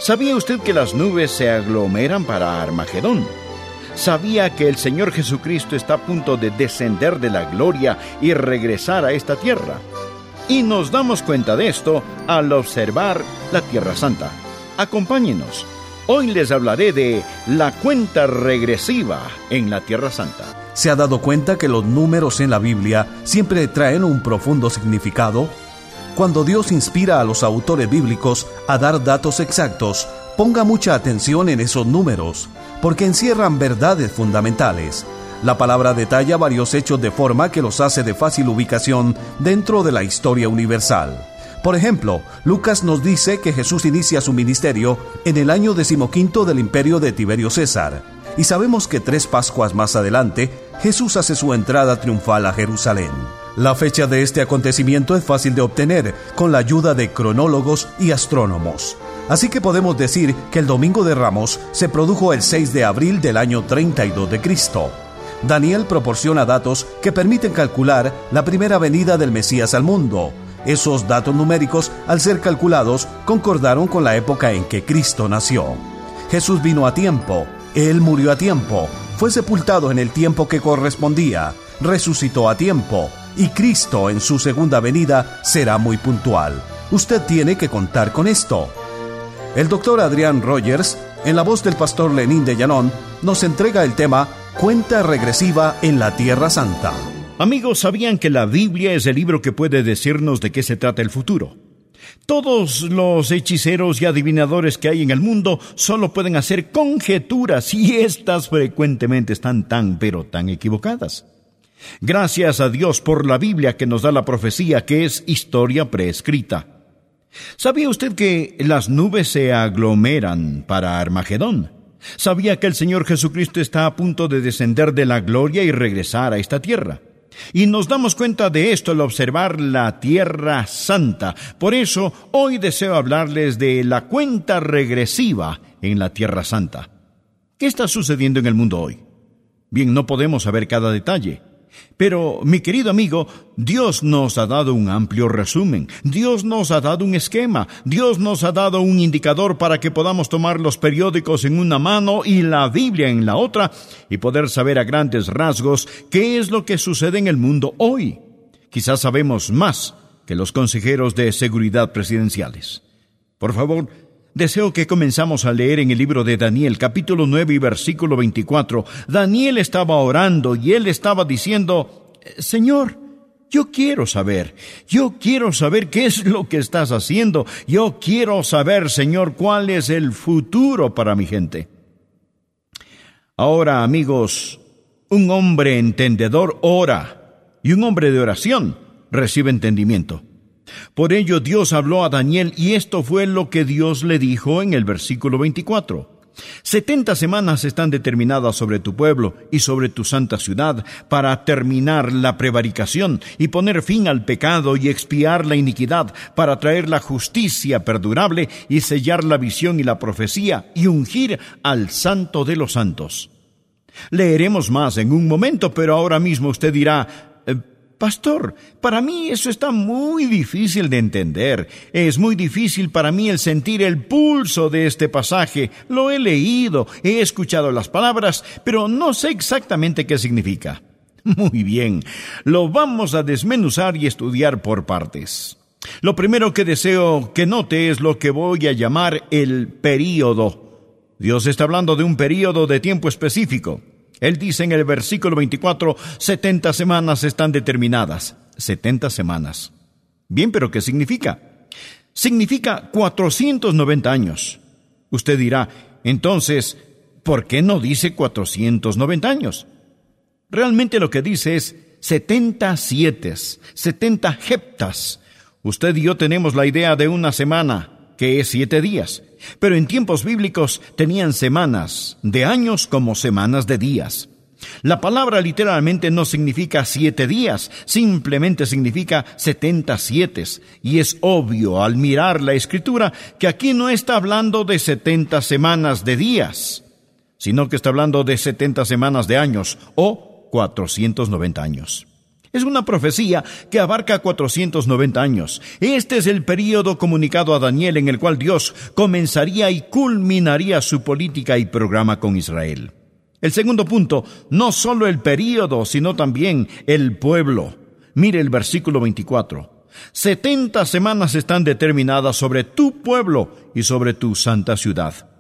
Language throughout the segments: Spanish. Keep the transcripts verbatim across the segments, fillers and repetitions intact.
¿Sabía usted que las nubes se aglomeran para Armagedón? ¿Sabía que el Señor Jesucristo está a punto de descender de la gloria y regresar a esta tierra? Y nos damos cuenta de esto al observar la Tierra Santa. Acompáñenos. Hoy les hablaré de la cuenta regresiva en la Tierra Santa. ¿Se ha dado cuenta que los números en la Biblia siempre traen un profundo significado? Cuando Dios inspira a los autores bíblicos a dar datos exactos, ponga mucha atención en esos números, porque encierran verdades fundamentales. La palabra detalla varios hechos de forma que los hace de fácil ubicación dentro de la historia universal. Por ejemplo, Lucas nos dice que Jesús inicia su ministerio en el año decimoquinto del imperio de Tiberio César, y sabemos que tres Pascuas más adelante, Jesús hace su entrada triunfal a Jerusalén. La fecha de este acontecimiento es fácil de obtener con la ayuda de cronólogos y astrónomos. Así que podemos decir que el Domingo de Ramos se produjo el seis de abril del año treinta y dos de Cristo. Daniel proporciona datos que permiten calcular la primera venida del Mesías al mundo. Esos datos numéricos, al ser calculados, concordaron con la época en que Cristo nació. Jesús vino a tiempo, Él murió a tiempo, fue sepultado en el tiempo que correspondía, resucitó a tiempo, y Cristo en su segunda venida será muy puntual. Usted tiene que contar con esto. El doctor Adrian Rogers, en la voz del pastor Lenín de Llanón, nos entrega el tema Cuenta regresiva en la Tierra Santa. Amigos, ¿sabían que la Biblia es el libro que puede decirnos de qué se trata el futuro? Todos los hechiceros y adivinadores que hay en el mundo solo pueden hacer conjeturas, y estas frecuentemente están tan, pero tan equivocadas. Gracias a Dios por la Biblia que nos da la profecía, que es historia preescrita. ¿Sabía usted que las nubes se aglomeran para Armagedón? ¿Sabía que el Señor Jesucristo está a punto de descender de la gloria y regresar a esta tierra? Y nos damos cuenta de esto al observar la Tierra Santa. Por eso, hoy deseo hablarles de la cuenta regresiva en la Tierra Santa. ¿Qué está sucediendo en el mundo hoy? Bien, no podemos saber cada detalle. Pero, mi querido amigo, Dios nos ha dado un amplio resumen. Dios nos ha dado un esquema. Dios nos ha dado un indicador para que podamos tomar los periódicos en una mano y la Biblia en la otra y poder saber a grandes rasgos qué es lo que sucede en el mundo hoy. Quizás sabemos más que los consejeros de seguridad presidenciales. Por favor, deseo que comenzamos a leer en el libro de Daniel, capítulo nueve y versículo veinticuatro. Daniel estaba orando y él estaba diciendo: Señor, yo quiero saber, yo quiero saber qué es lo que estás haciendo. Yo quiero saber, Señor, cuál es el futuro para mi gente. Ahora, amigos, un hombre entendedor ora y un hombre de oración recibe entendimiento. Por ello Dios habló a Daniel y esto fue lo que Dios le dijo en el versículo veinticuatro. Setenta semanas están determinadas sobre tu pueblo y sobre tu santa ciudad para terminar la prevaricación y poner fin al pecado y expiar la iniquidad, para traer la justicia perdurable y sellar la visión y la profecía y ungir al Santo de los Santos. Leeremos más en un momento, pero ahora mismo usted dirá: Pastor, para mí eso está muy difícil de entender. Es muy difícil para mí el sentir el pulso de este pasaje. Lo he leído, he escuchado las palabras, pero no sé exactamente qué significa. Muy bien, lo vamos a desmenuzar y estudiar por partes. Lo primero que deseo que note es lo que voy a llamar el período. Dios está hablando de un período de tiempo específico. Él dice en el versículo veinticuatro, setenta semanas están determinadas. setenta semanas. Bien, pero ¿qué significa? Significa cuatrocientos noventa años. Usted dirá, entonces, ¿por qué no dice cuatrocientos noventa años? Realmente lo que dice es setenta sietes, setenta heptas. Usted y yo tenemos la idea de una semana, que es siete días. Pero en tiempos bíblicos tenían semanas de años como semanas de días. La palabra literalmente no significa siete días, simplemente significa setenta sietes. Y es obvio al mirar la Escritura que aquí no está hablando de setenta semanas de días, sino que está hablando de setenta semanas de años o cuatrocientos noventa años. Es una profecía que abarca cuatrocientos noventa años. Este es el período comunicado a Daniel en el cual Dios comenzaría y culminaría su política y programa con Israel. El segundo punto, no solo el período, sino también el pueblo. Mire el versículo veinticuatro. Setenta semanas están determinadas sobre tu pueblo y sobre tu santa ciudad.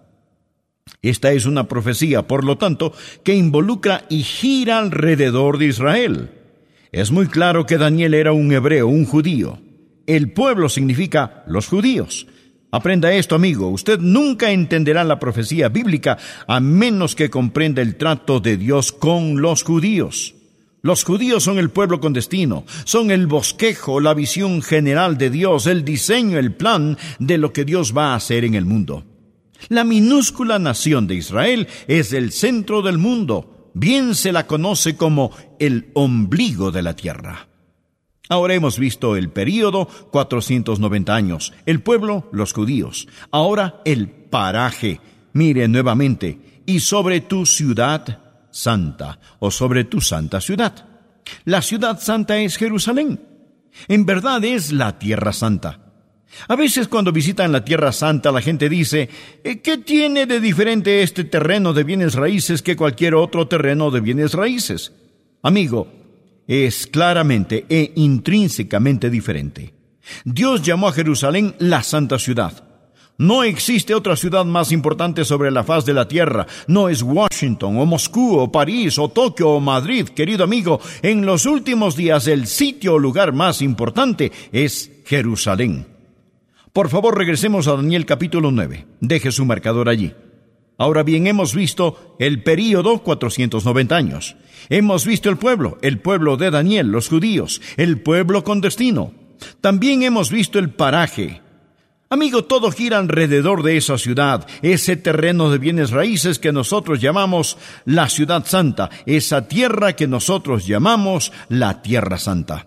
Esta es una profecía, por lo tanto, que involucra y gira alrededor de Israel. Es muy claro que Daniel era un hebreo, un judío. El pueblo significa los judíos. Aprenda esto, amigo. Usted nunca entenderá la profecía bíblica a menos que comprenda el trato de Dios con los judíos. Los judíos son el pueblo con destino, son el bosquejo, la visión general de Dios, el diseño, el plan de lo que Dios va a hacer en el mundo. La minúscula nación de Israel es el centro del mundo. Bien se la conoce como el ombligo de la tierra. Ahora hemos visto el período, cuatrocientos noventa años, el pueblo, los judíos. Ahora el paraje. Mire nuevamente, y sobre tu ciudad santa, o sobre tu santa ciudad. La ciudad santa es Jerusalén. En verdad es la tierra santa. A veces cuando visitan la Tierra Santa la gente dice, ¿qué tiene de diferente este terreno de bienes raíces que cualquier otro terreno de bienes raíces? Amigo, es claramente e intrínsecamente diferente. Dios llamó a Jerusalén la Santa Ciudad. No existe otra ciudad más importante sobre la faz de la tierra. No es Washington, o Moscú, o París, o Tokio, o Madrid, querido amigo. En los últimos días el sitio o lugar más importante es Jerusalén. Por favor, regresemos a Daniel capítulo nueve. Deje su marcador allí. Ahora bien, hemos visto el período, cuatrocientos noventa años. Hemos visto el pueblo, el pueblo de Daniel, los judíos, el pueblo con destino. También hemos visto el paraje. Amigo, todo gira alrededor de esa ciudad, ese terreno de bienes raíces que nosotros llamamos la ciudad santa, esa tierra que nosotros llamamos la tierra santa.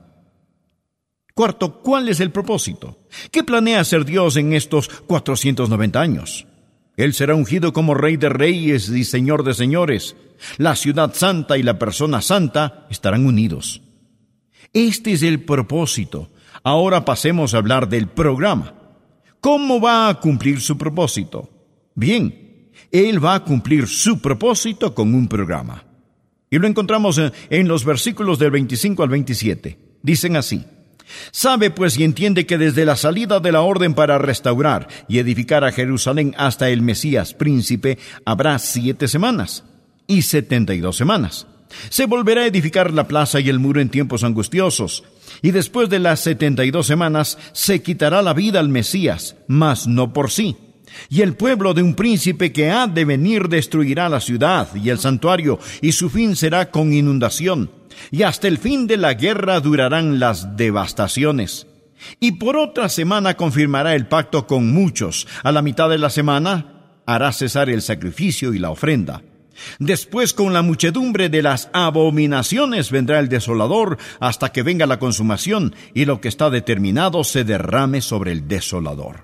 Cuarto, ¿cuál es el propósito? ¿Qué planea hacer Dios en estos cuatrocientos noventa años? Él será ungido como Rey de Reyes y Señor de Señores. La ciudad santa y la persona santa estarán unidos. Este es el propósito. Ahora pasemos a hablar del programa. ¿Cómo va a cumplir su propósito? Bien, Él va a cumplir su propósito con un programa. Y lo encontramos en, en los versículos del veinticinco al veintisiete. Dicen así. Sabe pues y entiende que desde la salida de la orden para restaurar y edificar a Jerusalén hasta el Mesías príncipe habrá siete semanas y setenta y dos semanas. Se volverá a edificar la plaza y el muro en tiempos angustiosos, y después de las setenta y dos semanas se quitará la vida al Mesías, mas no por sí. Y el pueblo de un príncipe que ha de venir destruirá la ciudad y el santuario, y su fin será con inundación. Y hasta el fin de la guerra durarán las devastaciones. Y por otra semana confirmará el pacto con muchos. A la mitad de la semana hará cesar el sacrificio y la ofrenda. Después, con la muchedumbre de las abominaciones, vendrá el desolador hasta que venga la consumación y lo que está determinado se derrame sobre el desolador.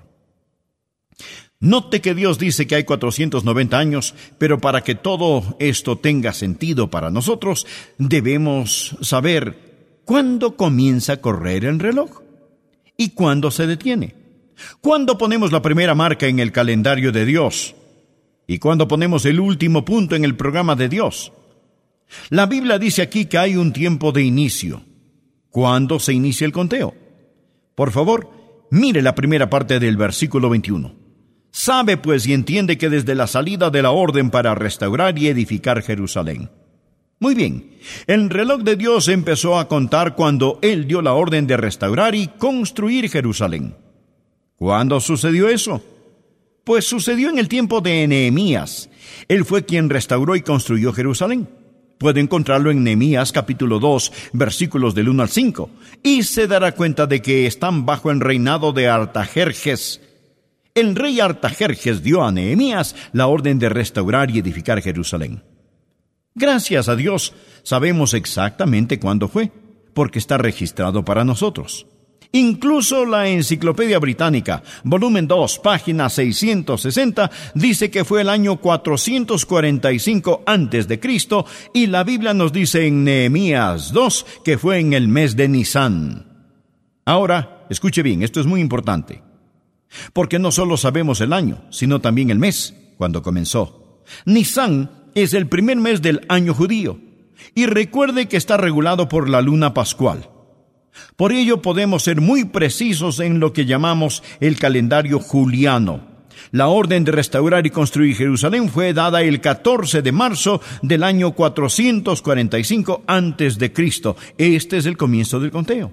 Note que Dios dice que hay cuatrocientos noventa años, pero para que todo esto tenga sentido para nosotros, debemos saber cuándo comienza a correr el reloj y cuándo se detiene. ¿Cuándo ponemos la primera marca en el calendario de Dios? ¿Y cuándo ponemos el último punto en el programa de Dios? La Biblia dice aquí que hay un tiempo de inicio. ¿Cuándo se inicia el conteo? Por favor, mire la primera parte del versículo veintiuno. Sabe pues y entiende que desde la salida de la orden para restaurar y edificar Jerusalén. Muy bien, el reloj de Dios empezó a contar cuando Él dio la orden de restaurar y construir Jerusalén. ¿Cuándo sucedió eso? Pues sucedió en el tiempo de Nehemías. Él fue quien restauró y construyó Jerusalén. Puede encontrarlo en Nehemías capítulo dos, versículos del uno al cinco, y se dará cuenta de que están bajo el reinado de Artajerjes. El rey Artajerjes dio a Nehemías la orden de restaurar y edificar Jerusalén. Gracias a Dios, sabemos exactamente cuándo fue, porque está registrado para nosotros. Incluso la Enciclopedia Británica, volumen dos, página seiscientos sesenta, dice que fue el año cuatrocientos cuarenta y cinco antes de Cristo, y la Biblia nos dice en Nehemías dos que fue en el mes de Nisán. Ahora, escuche bien, esto es muy importante, porque no solo sabemos el año, sino también el mes, cuando comenzó. Nisán es el primer mes del año judío, y recuerde que está regulado por la luna pascual. Por ello podemos ser muy precisos en lo que llamamos el calendario juliano. La orden de restaurar y construir Jerusalén fue dada el catorce de marzo del año cuatrocientos cuarenta y cinco antes de Cristo. Este es el comienzo del conteo.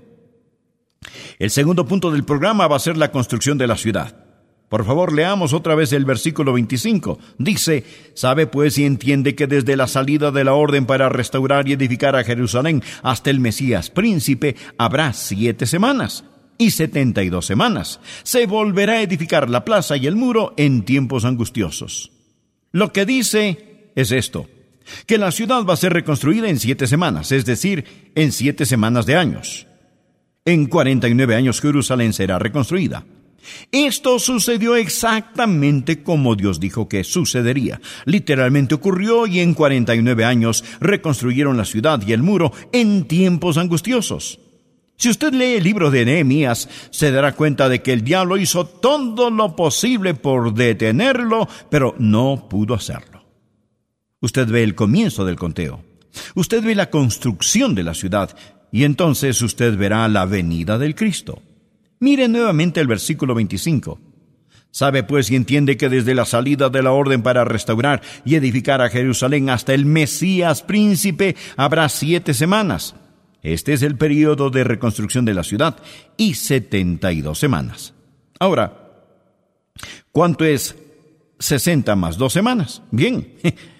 El segundo punto del programa va a ser la construcción de la ciudad. Por favor, leamos otra vez el versículo veinticinco. Dice: «Sabe pues y entiende que desde la salida de la orden para restaurar y edificar a Jerusalén hasta el Mesías príncipe habrá siete semanas y setenta y dos semanas. Se volverá a edificar la plaza y el muro en tiempos angustiosos». Lo que dice es esto, que la ciudad va a ser reconstruida en siete semanas, es decir, en siete semanas de años. En cuarenta y nueve años Jerusalén será reconstruida. Esto sucedió exactamente como Dios dijo que sucedería. Literalmente ocurrió, y en cuarenta y nueve años reconstruyeron la ciudad y el muro en tiempos angustiosos. Si usted lee el libro de Nehemías, se dará cuenta de que el diablo hizo todo lo posible por detenerlo, pero no pudo hacerlo. Usted ve el comienzo del conteo. Usted ve la construcción de la ciudad, y entonces usted verá la venida del Cristo. Mire nuevamente el versículo veinticinco. «Sabe pues y entiende que desde la salida de la orden para restaurar y edificar a Jerusalén hasta el Mesías príncipe habrá siete semanas. Este es el período de reconstrucción de la ciudad, y setenta y dos semanas». Ahora, ¿cuánto es sesenta más dos semanas? Bien,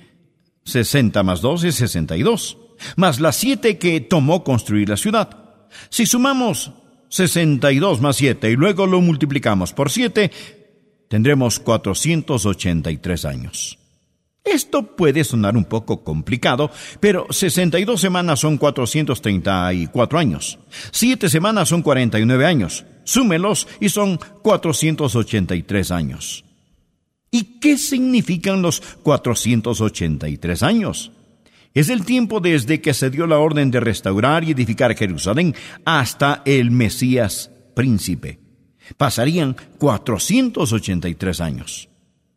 sesenta más dos es sesenta y dos, más las siete que tomó construir la ciudad. Si sumamos sesenta y dos más siete y luego lo multiplicamos por siete, tendremos cuatrocientos ochenta y tres años. Esto puede sonar un poco complicado, pero sesenta y dos semanas son cuatrocientos treinta y cuatro años. siete semanas son cuarenta y nueve años. Súmelos y son cuatrocientos ochenta y tres años. ¿Y qué significan los cuatrocientos ochenta y tres años? Es el tiempo desde que se dio la orden de restaurar y edificar Jerusalén hasta el Mesías príncipe. Pasarían cuatrocientos ochenta y tres años.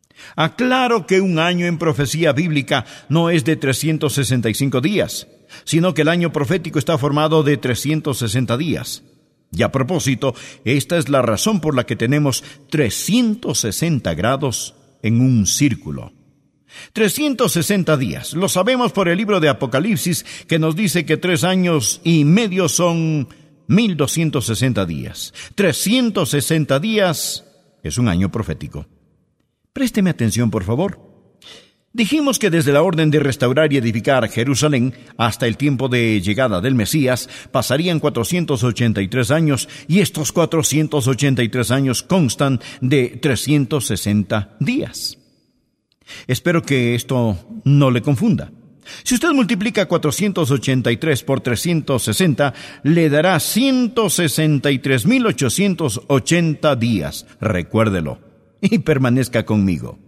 Aclaro que un año en profecía bíblica no es de trescientos sesenta y cinco días, sino que el año profético está formado de trescientos sesenta días. Y a propósito, esta es la razón por la que tenemos trescientos sesenta grados en un círculo. trescientos sesenta días. Lo sabemos por el libro de Apocalipsis, que nos dice que tres años y medio son mil doscientos sesenta días. trescientos sesenta días es un año profético. Présteme atención, por favor. Dijimos que desde la orden de restaurar y edificar Jerusalén hasta el tiempo de llegada del Mesías pasarían cuatrocientos ochenta y tres años, y estos cuatrocientos ochenta y tres años constan de trescientos sesenta días. Espero que esto no le confunda. Si usted multiplica cuatrocientos ochenta y tres por trescientos sesenta, le dará ciento sesenta y tres mil ochocientos ochenta días. Recuérdelo y permanezca conmigo.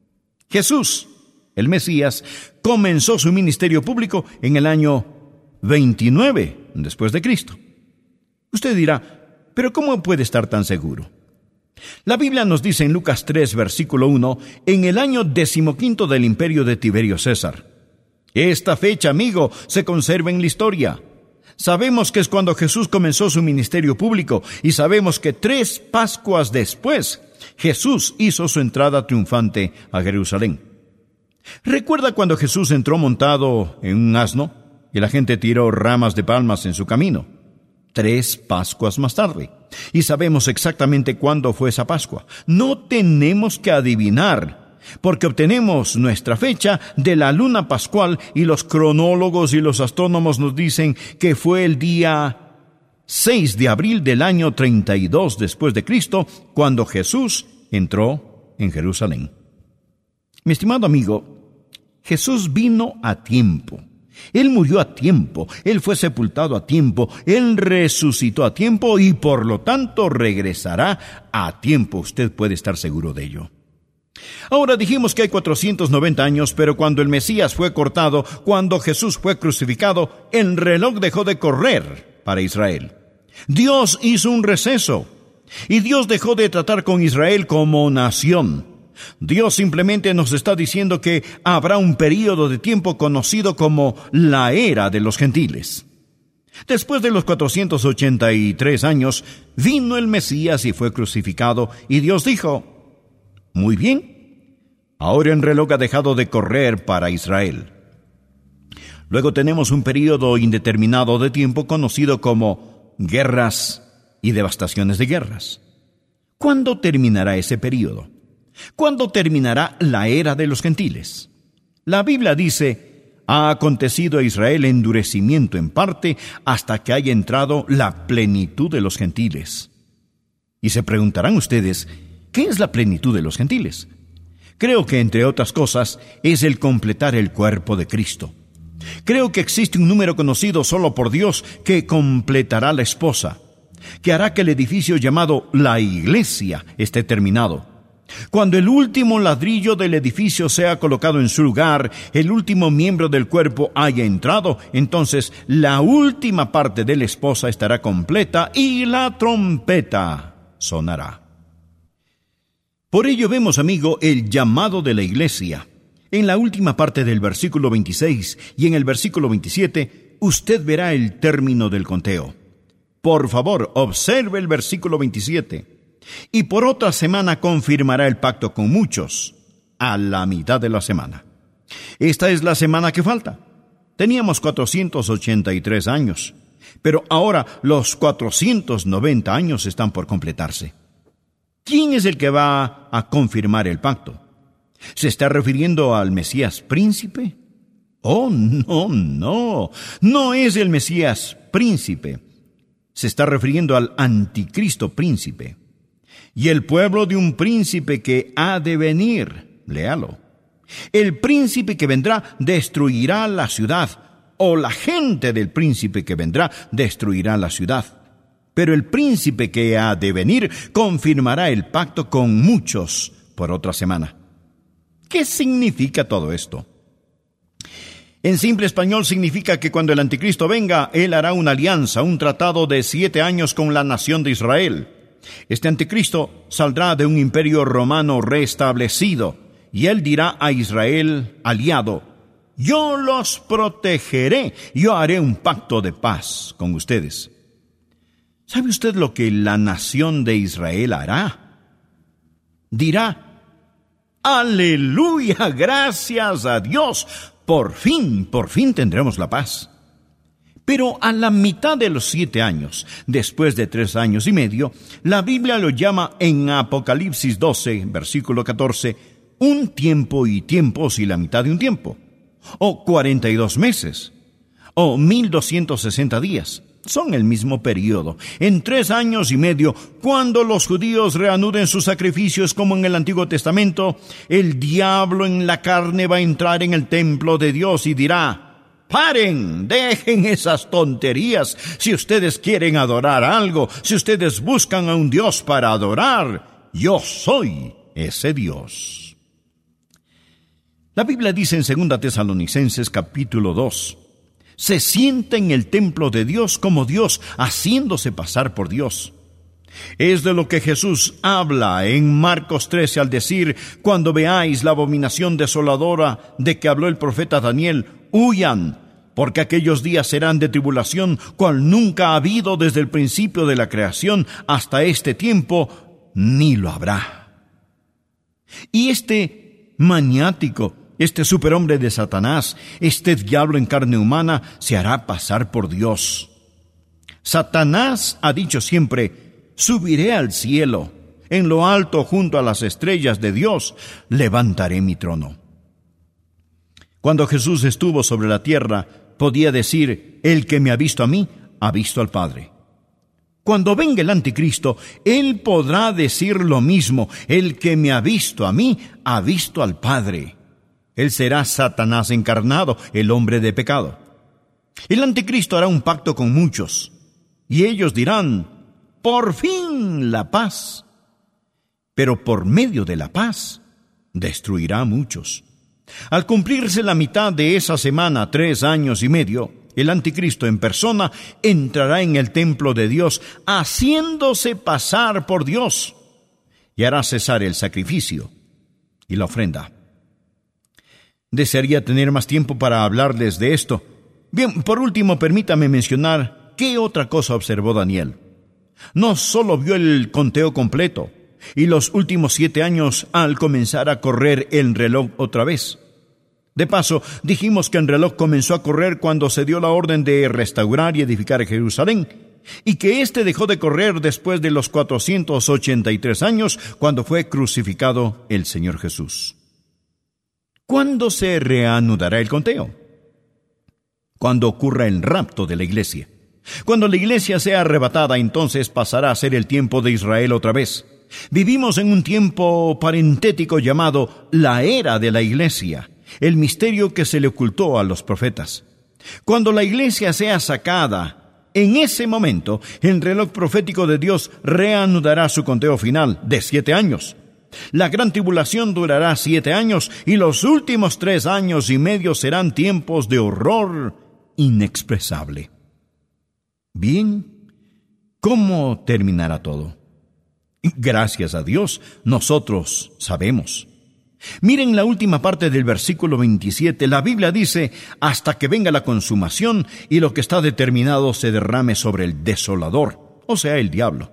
Jesús, el Mesías, comenzó su ministerio público en el año veintinueve después de Cristo. Usted dirá, ¿pero cómo puede estar tan seguro? La Biblia nos dice en Lucas tres, versículo uno, en el año decimoquinto del imperio de Tiberio César. Esta fecha, amigo, se conserva en la historia. Sabemos que es cuando Jesús comenzó su ministerio público, y sabemos que tres Pascuas después, Jesús hizo su entrada triunfante a Jerusalén. ¿Recuerda cuando Jesús entró montado en un asno y la gente tiró ramas de palmas en su camino? Tres Pascuas más tarde. Y sabemos exactamente cuándo fue esa Pascua. No tenemos que adivinar, porque obtenemos nuestra fecha de la luna pascual, y los cronólogos y los astrónomos nos dicen que fue el día seis de abril del año treinta y dos después de Cristo, cuando Jesús entró en Jerusalén. Mi estimado amigo, Jesús vino a tiempo. Él murió a tiempo, Él fue sepultado a tiempo, Él resucitó a tiempo y por lo tanto regresará a tiempo. Usted puede estar seguro de ello. Ahora dijimos que hay cuatrocientos noventa años, pero cuando el Mesías fue cortado, cuando Jesús fue crucificado, el reloj dejó de correr para Israel. Dios hizo un receso y Dios dejó de tratar con Israel como nación. Dios simplemente nos está diciendo que habrá un período de tiempo conocido como la era de los gentiles. Después de los cuatrocientos ochenta y tres años, vino el Mesías y fue crucificado, y Dios dijo: muy bien, ahora el reloj ha dejado de correr para Israel. Luego tenemos un período indeterminado de tiempo conocido como guerras y devastaciones de guerras. ¿Cuándo terminará ese período? ¿Cuándo terminará la era de los gentiles? La Biblia dice: ha acontecido a Israel endurecimiento en parte hasta que haya entrado la plenitud de los gentiles. Y se preguntarán ustedes, ¿qué es la plenitud de los gentiles? Creo que, entre otras cosas, es el completar el cuerpo de Cristo. Creo que existe un número conocido solo por Dios que completará la esposa, que hará que el edificio llamado la Iglesia esté terminado. Cuando el último ladrillo del edificio sea colocado en su lugar, el último miembro del cuerpo haya entrado, entonces la última parte de la esposa estará completa y la trompeta sonará. Por ello vemos, amigo, el llamado de la iglesia. En la última parte del versículo veintiséis y en el versículo veintisiete, usted verá el término del conteo. Por favor, observe el versículo veintisiete. Y por otra semana confirmará el pacto con muchos, a la mitad de la semana. Esta es la semana que falta. Teníamos cuatrocientos ochenta y tres años, pero ahora los cuatrocientos noventa años están por completarse. ¿Quién es el que va a confirmar el pacto? ¿Se está refiriendo al Mesías príncipe? Oh, no, no, no es el Mesías príncipe. Se está refiriendo al anticristo príncipe. Y el pueblo de un príncipe que ha de venir, léalo. El príncipe que vendrá destruirá la ciudad, o la gente del príncipe que vendrá destruirá la ciudad. Pero el príncipe que ha de venir confirmará el pacto con muchos por otra semana. ¿Qué significa todo esto? En simple español significa que cuando el anticristo venga, él hará una alianza, un tratado de siete años con la nación de Israel. Este anticristo saldrá de un imperio romano restablecido, y él dirá a Israel aliado: yo los protegeré, yo haré un pacto de paz con ustedes. ¿Sabe usted lo que la nación de Israel hará? Dirá: aleluya, gracias a Dios, por fin, por fin tendremos la paz. Pero a la mitad de los siete años, después de tres años y medio, la Biblia lo llama en Apocalipsis doce, versículo catorce, un tiempo y tiempos y la mitad de un tiempo, o cuarenta y dos meses, o mil doscientos sesenta días. Son el mismo periodo. En tres años y medio, cuando los judíos reanuden sus sacrificios como en el Antiguo Testamento, el diablo en la carne va a entrar en el templo de Dios y dirá: paren, dejen esas tonterías. Si ustedes quieren adorar algo, si ustedes buscan a un Dios para adorar, yo soy ese Dios. La Biblia dice en segunda Tesalonicenses capítulo dos, se sienta en el templo de Dios como Dios, haciéndose pasar por Dios. Es de lo que Jesús habla en Marcos trece al decir: cuando veáis la abominación desoladora de que habló el profeta Daniel, huyan, porque aquellos días serán de tribulación, cual nunca ha habido desde el principio de la creación hasta este tiempo, ni lo habrá. Y este maniático, este superhombre de Satanás, este diablo en carne humana, se hará pasar por Dios. Satanás ha dicho siempre: subiré al cielo, en lo alto junto a las estrellas de Dios, levantaré mi trono. Cuando Jesús estuvo sobre la tierra, podía decir: el que me ha visto a mí, ha visto al Padre. Cuando venga el anticristo, él podrá decir lo mismo: el que me ha visto a mí, ha visto al Padre. Él será Satanás encarnado, el hombre de pecado. El anticristo hará un pacto con muchos, y ellos dirán, por fin la paz. Pero por medio de la paz, destruirá a muchos. Al cumplirse la mitad de esa semana, tres años y medio, el anticristo en persona entrará en el templo de Dios, haciéndose pasar por Dios, y hará cesar el sacrificio y la ofrenda. Desearía tener más tiempo para hablarles de esto. Bien, por último, permítame mencionar qué otra cosa observó Daniel. No solo vio el conteo completo y los últimos siete años al comenzar a correr el reloj otra vez. De paso, dijimos que el reloj comenzó a correr cuando se dio la orden de restaurar y edificar Jerusalén, y que éste dejó de correr después de los cuatrocientos ochenta y tres años, cuando fue crucificado el Señor Jesús. ¿Cuándo se reanudará el conteo? Cuando ocurra el rapto de la iglesia. Cuando la iglesia sea arrebatada, entonces pasará a ser el tiempo de Israel otra vez. Vivimos en un tiempo parentético llamado la era de la iglesia, el misterio que se le ocultó a los profetas. Cuando la iglesia sea sacada, en ese momento, el reloj profético de Dios reanudará su conteo final de siete años. La gran tribulación durará siete años y los últimos tres años y medio serán tiempos de horror inexpresable. Bien, ¿cómo terminará todo? Gracias a Dios, nosotros sabemos. Miren la última parte del versículo veintisiete. La Biblia dice, hasta que venga la consumación y lo que está determinado se derrame sobre el desolador, o sea, el diablo.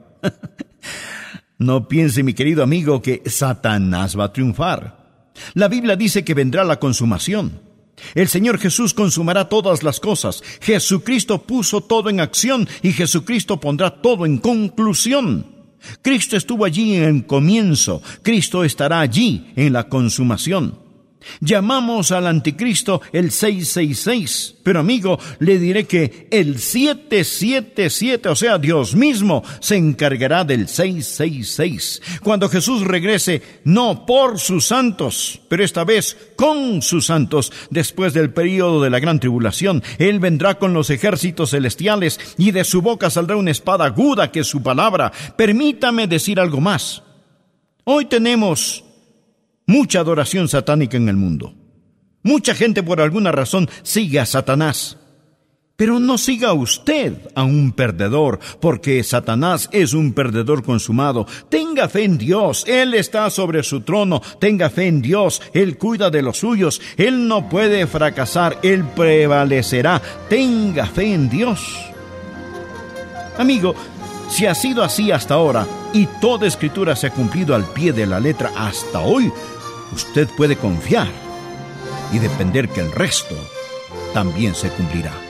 No piense, mi querido amigo, que Satanás va a triunfar. La Biblia dice que vendrá la consumación. El Señor Jesús consumará todas las cosas. Jesucristo puso todo en acción y Jesucristo pondrá todo en conclusión. Cristo estuvo allí en el comienzo. Cristo estará allí en la consumación. Llamamos al anticristo el seiscientos sesenta y seis, pero amigo, le diré que el setecientos setenta y siete, o sea, Dios mismo, se encargará del seiscientos sesenta y seis. Cuando Jesús regrese, no por sus santos, pero esta vez con sus santos, después del período de la gran tribulación, Él vendrá con los ejércitos celestiales y de su boca saldrá una espada aguda que es su palabra. Permítame decir algo más. Hoy tenemos mucha adoración satánica en el mundo. Mucha gente por alguna razón sigue a Satanás. Pero no siga usted a un perdedor, porque Satanás es un perdedor consumado. Tenga fe en Dios, Él está sobre su trono. Tenga fe en Dios, Él cuida de los suyos. Él no puede fracasar, Él prevalecerá. Tenga fe en Dios. Amigo, si ha sido así hasta ahora, y toda escritura se ha cumplido al pie de la letra hasta hoy, usted puede confiar y depender que el resto también se cumplirá.